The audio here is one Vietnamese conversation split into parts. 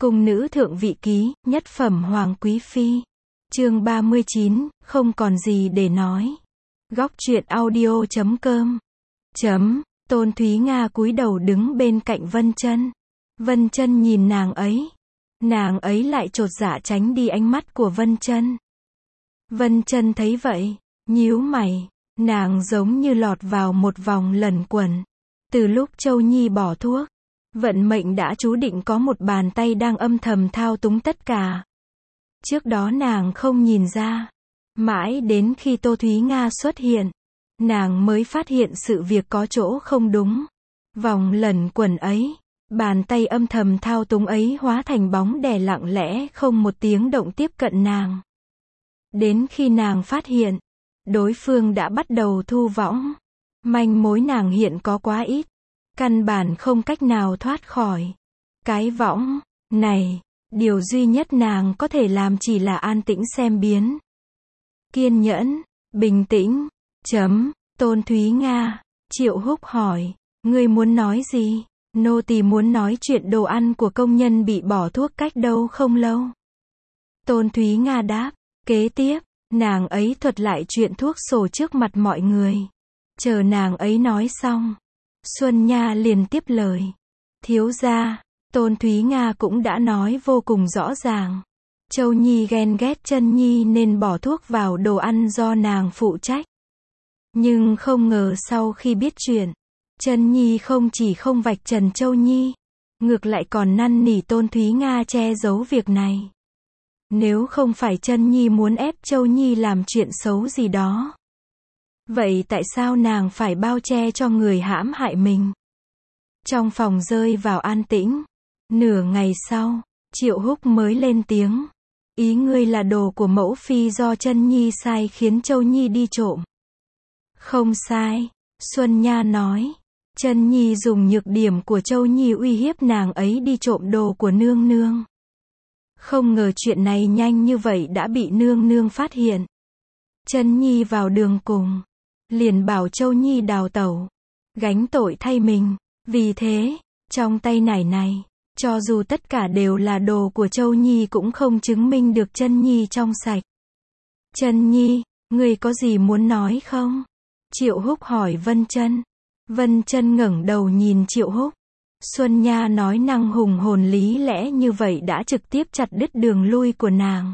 Cung nữ thượng vị ký, nhất phẩm hoàng quý phi. Chương 39, không còn gì để nói. Góc truyện audio.com. Tôn Thúy Nga cúi đầu đứng bên cạnh Vân Chân. Vân Chân nhìn nàng ấy lại chột dạ tránh đi ánh mắt của Vân Chân. Vân Chân thấy vậy, nhíu mày, nàng giống như lọt vào một vòng luẩn quẩn. Từ lúc Châu Nhi bỏ thuốc, vận mệnh đã chú định có một bàn tay đang âm thầm thao túng tất cả. Trước đó nàng không nhìn ra, mãi đến khi Tô Thúy Nga xuất hiện, nàng mới phát hiện sự việc có chỗ không đúng. Vòng luẩn quẩn ấy, bàn tay âm thầm thao túng ấy hóa thành bóng đè lặng lẽ không một tiếng động tiếp cận nàng. Đến khi nàng phát hiện, đối phương đã bắt đầu thu võng. Manh mối nàng hiện có quá ít, căn bản không cách nào thoát khỏi cái võng này. Điều duy nhất nàng có thể làm chỉ là an tĩnh xem biến. Kiên nhẫn, bình tĩnh. Tôn Thúy Nga. Triệu Húc hỏi, ngươi muốn nói gì? Nô tỳ muốn nói chuyện đồ ăn của công nhân bị bỏ thuốc cách đâu không lâu. Tôn Thúy Nga đáp. Kế tiếp, nàng ấy thuật lại chuyện thuốc sổ trước mặt mọi người. Chờ nàng ấy nói xong, Xuân Nha liền tiếp lời. Thiếu gia, Tôn Thúy Nga cũng đã nói vô cùng rõ ràng. Châu Nhi ghen ghét Chân Nhi nên bỏ thuốc vào đồ ăn do nàng phụ trách. Nhưng không ngờ sau khi biết chuyện, Chân Nhi không chỉ không vạch trần Châu Nhi, ngược lại còn năn nỉ Tôn Thúy Nga che giấu việc này. Nếu không phải Chân Nhi muốn ép Châu Nhi làm chuyện xấu gì đó, vậy tại sao nàng phải bao che cho người hãm hại mình? Trong phòng rơi vào an tĩnh. Nửa ngày sau, Triệu Húc mới lên tiếng. Ý ngươi là đồ của mẫu phi do Chân Nhi sai khiến Châu Nhi đi trộm. Không sai, Xuân Nha nói. Chân Nhi dùng nhược điểm của Châu Nhi uy hiếp nàng ấy đi trộm đồ của nương nương. Không ngờ chuyện này nhanh như vậy đã bị nương nương phát hiện. Chân Nhi vào đường cùng, liền bảo Châu Nhi đào tẩu, gánh tội thay mình. Vì thế, trong tay này, cho dù tất cả đều là đồ của Châu Nhi cũng không chứng minh được Chân Nhi trong sạch. Chân Nhi, ngươi có gì muốn nói không? Triệu Húc hỏi Vân Chân. Vân Chân ngẩng đầu nhìn Triệu Húc. Xuân Nha nói năng hùng hồn lý lẽ như vậy đã trực tiếp chặt đứt đường lui của nàng.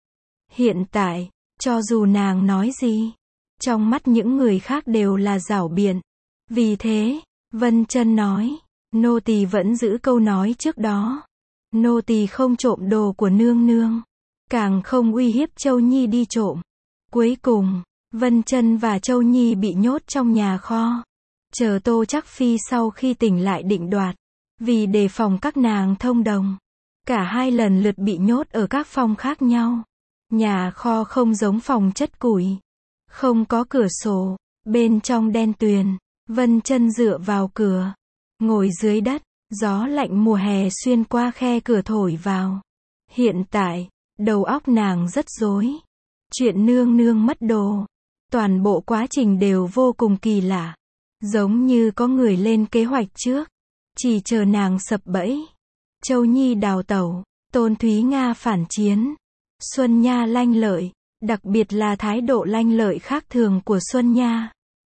Hiện tại, cho dù nàng nói gì, trong mắt những người khác đều là giảo biện. Vì thế, Vân Chân nói, nô tỳ vẫn giữ câu nói trước đó. Nô tỳ không trộm đồ của nương nương, càng không uy hiếp Châu Nhi đi trộm. Cuối cùng, Vân Chân và Châu Nhi bị nhốt trong nhà kho. Chờ Tô Trác Phi sau khi tỉnh lại định đoạt. Vì đề phòng các nàng thông đồng, cả hai lần lượt bị nhốt ở các phòng khác nhau. Nhà kho không giống phòng chất củi, không có cửa sổ, bên trong đen tuyền. Vân Chân dựa vào cửa, ngồi dưới đất, gió lạnh mùa hè xuyên qua khe cửa thổi vào. Hiện tại, đầu óc nàng rất rối. Chuyện nương nương mất đồ, toàn bộ quá trình đều vô cùng kỳ lạ. Giống như có người lên kế hoạch trước, chỉ chờ nàng sập bẫy. Châu Nhi đào tẩu, Tôn Thúy Nga phản chiến, Xuân Nha lanh lợi, đặc biệt là thái độ lanh lợi khác thường của Xuân Nha.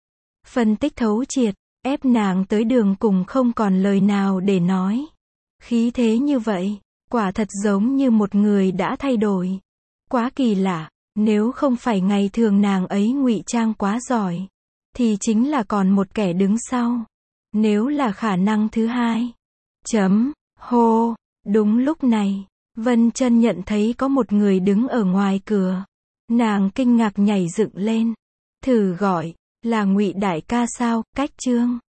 Phân tích thấu triệt, ép nàng tới đường cùng không còn lời nào để nói. Khí thế như vậy, quả thật giống như một người đã thay đổi. Quá kỳ lạ, nếu không phải ngày thường nàng ấy ngụy trang quá giỏi, thì chính là còn một kẻ đứng sau. Nếu là khả năng thứ hai. Đúng lúc này, Vân Chân nhận thấy có một người đứng ở ngoài cửa. Nàng kinh ngạc nhảy dựng lên, thử gọi, là Ngụy đại ca sao? Cách Trương.